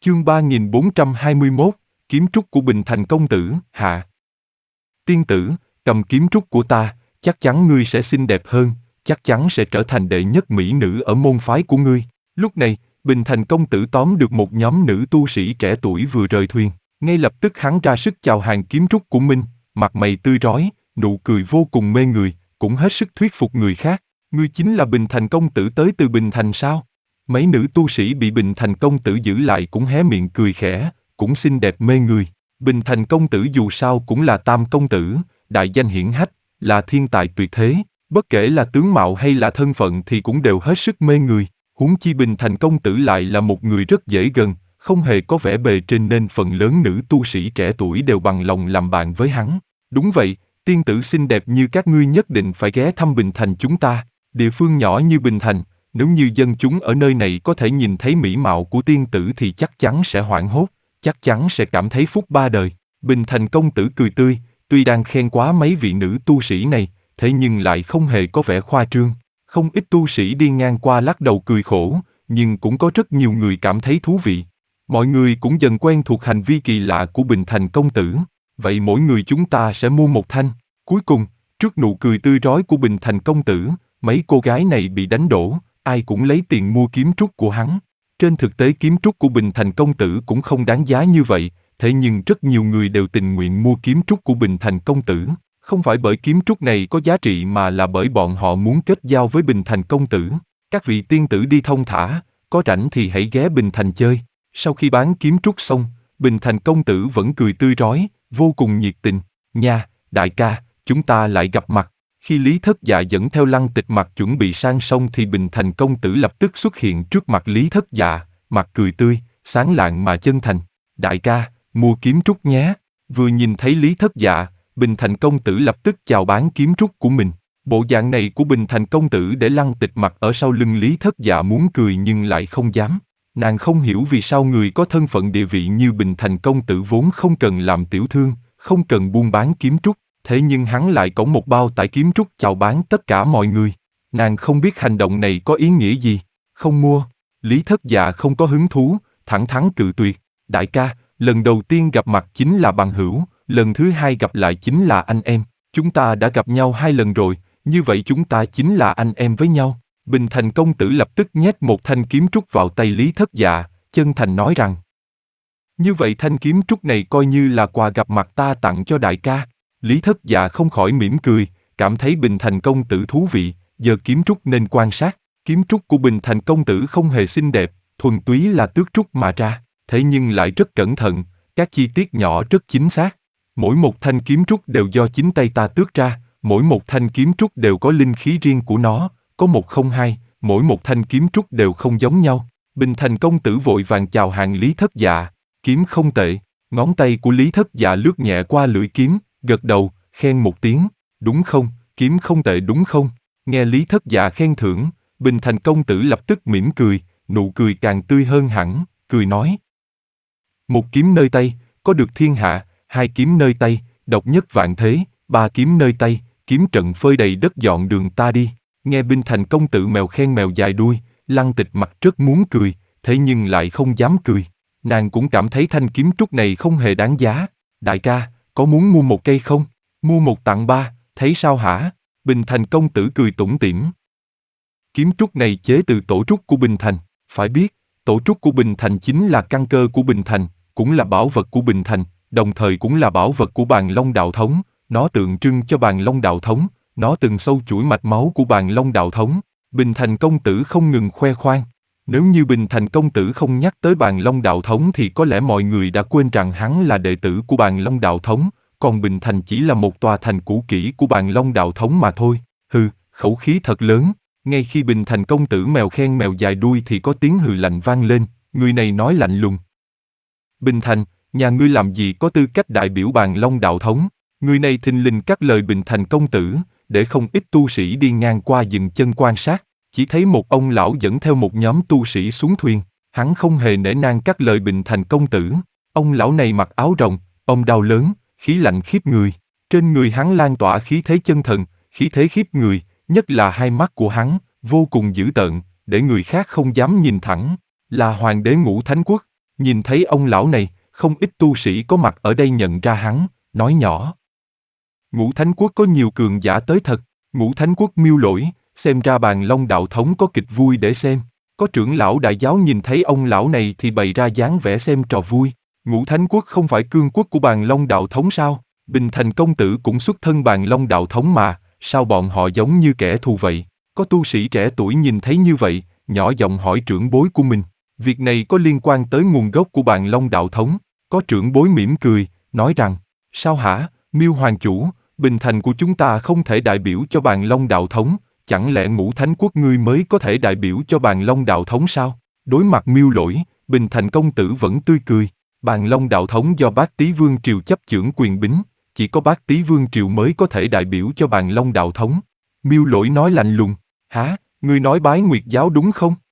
Chương 3421, kiếm trúc của Bình Thành công tử, hạ. Tiên tử, cầm kiếm trúc của ta, chắc chắn ngươi sẽ xinh đẹp hơn, chắc chắn sẽ trở thành đệ nhất mỹ nữ ở môn phái của ngươi. Lúc này, Bình Thành công tử tóm được một nhóm nữ tu sĩ trẻ tuổi vừa rời thuyền. Ngay lập tức hắn ra sức chào hàng kiếm trúc của mình, mặt mày tươi rói, nụ cười vô cùng mê người, cũng hết sức thuyết phục người khác. Ngươi chính là Bình Thành công tử tới từ Bình Thành sao? Mấy nữ tu sĩ bị Bình Thành công tử giữ lại cũng hé miệng cười khẽ, cũng xinh đẹp mê người. Bình Thành công tử dù sao cũng là tam công tử, đại danh hiển hách, là thiên tài tuyệt thế, bất kể là tướng mạo hay là thân phận thì cũng đều hết sức mê người. Huống chi Bình Thành công tử lại là một người rất dễ gần, không hề có vẻ bề trên nên phần lớn nữ tu sĩ trẻ tuổi đều bằng lòng làm bạn với hắn. Đúng vậy, tiên tử xinh đẹp như các ngươi nhất định phải ghé thăm Bình Thành chúng ta. Địa phương nhỏ như Bình Thành, nếu như dân chúng ở nơi này có thể nhìn thấy mỹ mạo của tiên tử thì chắc chắn sẽ hoảng hốt, chắc chắn sẽ cảm thấy phúc ba đời. Bình Thành công tử cười tươi, tuy đang khen quá mấy vị nữ tu sĩ này, thế nhưng lại không hề có vẻ khoa trương. Không ít tu sĩ đi ngang qua lắc đầu cười khổ, nhưng cũng có rất nhiều người cảm thấy thú vị. Mọi người cũng dần quen thuộc hành vi kỳ lạ của Bình Thành công tử. Vậy mỗi người chúng ta sẽ mua một thanh. Cuối cùng, trước nụ cười tươi rói của Bình Thành công tử, mấy cô gái này bị đánh đổ, ai cũng lấy tiền mua kiếm trúc của hắn. Trên thực tế kiếm trúc của Bình Thành công tử cũng không đáng giá như vậy, thế nhưng rất nhiều người đều tình nguyện mua kiếm trúc của Bình Thành công tử. Không phải bởi kiếm trúc này có giá trị mà là bởi bọn họ muốn kết giao với Bình Thành công tử. Các vị tiên tử đi thông thả, có rảnh thì hãy ghé Bình Thành chơi. Sau khi bán kiếm trúc xong, Bình Thành công tử vẫn cười tươi rói, vô cùng nhiệt tình. Nha, đại ca, chúng ta lại gặp mặt. Khi Lý Thất Dạ dẫn theo Lăng Tịch Mặc chuẩn bị sang sông thì Bình Thành công tử lập tức xuất hiện trước mặt Lý Thất Dạ, mặt cười tươi, sáng lạng mà chân thành. Đại ca, mua kiếm trúc nhé. Vừa nhìn thấy Lý Thất Dạ, Bình Thành công tử lập tức chào bán kiếm trúc của mình. Bộ dạng này của Bình Thành công tử để Lăng Tịch Mặc ở sau lưng Lý Thất Dạ muốn cười nhưng lại không dám. Nàng không hiểu vì sao người có thân phận địa vị như Bình Thành công tử vốn không cần làm tiểu thương, không cần buôn bán kiếm trúc. Thế nhưng hắn lại có một bao tải kiếm trúc chào bán tất cả mọi người. Nàng không biết hành động này có ý nghĩa gì. Không mua. Lý Thất Dạ không có hứng thú, thẳng thắn cự tuyệt. Đại ca, lần đầu tiên gặp mặt chính là bằng hữu, lần thứ hai gặp lại chính là anh em. Chúng ta đã gặp nhau 2 lần rồi, như vậy chúng ta chính là anh em với nhau. Bình Thành công tử lập tức nhét một thanh kiếm trúc vào tay Lý Thất Dạ, chân thành nói rằng: như vậy thanh kiếm trúc này coi như là quà gặp mặt ta tặng cho đại ca. Lý Thất Dạ không khỏi mỉm cười, cảm thấy Bình Thành công tử thú vị, giờ kiếm trúc nên quan sát. Kiếm trúc của Bình Thành công tử không hề xinh đẹp, thuần túy là tước trúc mà ra, thế nhưng lại rất cẩn thận, các chi tiết nhỏ rất chính xác. Mỗi một thanh kiếm trúc đều do chính tay ta tước ra, mỗi một thanh kiếm trúc đều có linh khí riêng của nó, có một không hai, mỗi một thanh kiếm trúc đều không giống nhau. Bình Thành công tử vội vàng chào hàng Lý Thất Dạ, kiếm không tệ. Ngón tay của Lý Thất Dạ lướt nhẹ qua lưỡi kiếm, gật đầu, khen một tiếng, đúng không, kiếm không tệ đúng không? Nghe Lý Thất Dạ khen thưởng, Bình Thành công tử lập tức mỉm cười, nụ cười càng tươi hơn hẳn, cười nói: một kiếm nơi tay, có được thiên hạ, 2 kiếm nơi tay, độc nhất vạn thế, 3 kiếm nơi tay, kiếm trận phơi đầy đất dọn đường ta đi. Nghe Bình Thành công tử mèo khen mèo dài đuôi, Lăng Tịch Mặc rất muốn cười, thế nhưng lại không dám cười. Nàng cũng cảm thấy thanh kiếm trúc này không hề đáng giá. Đại ca, có muốn mua một cây không? Mua một tặng 3, thấy sao hả? Bình Thành công tử cười tủm tỉm. Kiếm trúc này chế từ tổ trúc của Bình Thành. Phải biết, tổ trúc của Bình Thành chính là căn cơ của Bình Thành, cũng là bảo vật của Bình Thành, đồng thời cũng là bảo vật của Bàn Long đạo thống. Nó tượng trưng cho Bàn Long đạo thống, nó từng sâu chuỗi mạch máu của Bàn Long đạo thống. Bình Thành công tử không ngừng khoe khoang. Nếu như Bình Thành công tử không nhắc tới Bàn Long đạo thống thì có lẽ mọi người đã quên rằng hắn là đệ tử của Bàn Long đạo thống, còn Bình Thành chỉ là một tòa thành cũ kỹ của Bàn Long đạo thống mà thôi. Hừ, khẩu khí thật lớn. Ngay khi Bình Thành công tử mèo khen mèo dài đuôi thì có tiếng hừ lạnh vang lên, người này nói lạnh lùng: Bình Thành, nhà ngươi làm gì có tư cách đại biểu Bàn Long đạo thống? Người này thình lình cắt lời Bình Thành công tử, để không ít tu sĩ đi ngang qua dừng chân quan sát. Chỉ thấy một ông lão dẫn theo một nhóm tu sĩ xuống thuyền, hắn không hề nể nang cắt lời Bình Thành công tử. Ông lão này mặc áo rồng, ông đao lớn, khí lạnh khiếp người. Trên người hắn lan tỏa khí thế chân thần, khí thế khiếp người, nhất là hai mắt của hắn, vô cùng dữ tợn, để người khác không dám nhìn thẳng. Là hoàng đế Ngũ Thánh Quốc. Nhìn thấy ông lão này, không ít tu sĩ có mặt ở đây nhận ra hắn, nói nhỏ. Ngũ Thánh Quốc có nhiều cường giả tới thật, Ngũ Thánh Quốc Miêu Lỗi, xem ra Bàn Long đạo thống có kịch vui để xem. Có trưởng lão đại giáo nhìn thấy ông lão này thì bày ra dáng vẻ xem trò vui. Ngũ Thánh Quốc không phải cương quốc của Bàn Long đạo thống sao? Bình Thành công tử cũng xuất thân Bàn Long đạo thống mà, sao bọn họ giống như kẻ thù vậy? Có tu sĩ trẻ tuổi nhìn thấy như vậy, nhỏ giọng hỏi trưởng bối của mình. Việc này có liên quan tới nguồn gốc của Bàn Long đạo thống. Có trưởng bối mỉm cười, nói rằng, sao hả, Miêu Hoàng chủ, Bình Thành của chúng ta không thể đại biểu cho Bàn Long đạo thống, chẳng lẽ Ngũ Thánh Quốc ngươi mới có thể đại biểu cho Bàn Long đạo thống sao? Đối mặt Miêu Lỗi, Bình Thành công tử vẫn tươi cười. Bàn Long đạo thống do Bát Tý Vương triều chấp chưởng quyền bính, chỉ có Bát Tý Vương triều mới có thể đại biểu cho Bàn Long đạo thống. Miêu Lỗi nói lạnh lùng, hả, ngươi nói Bái Nguyệt giáo đúng không?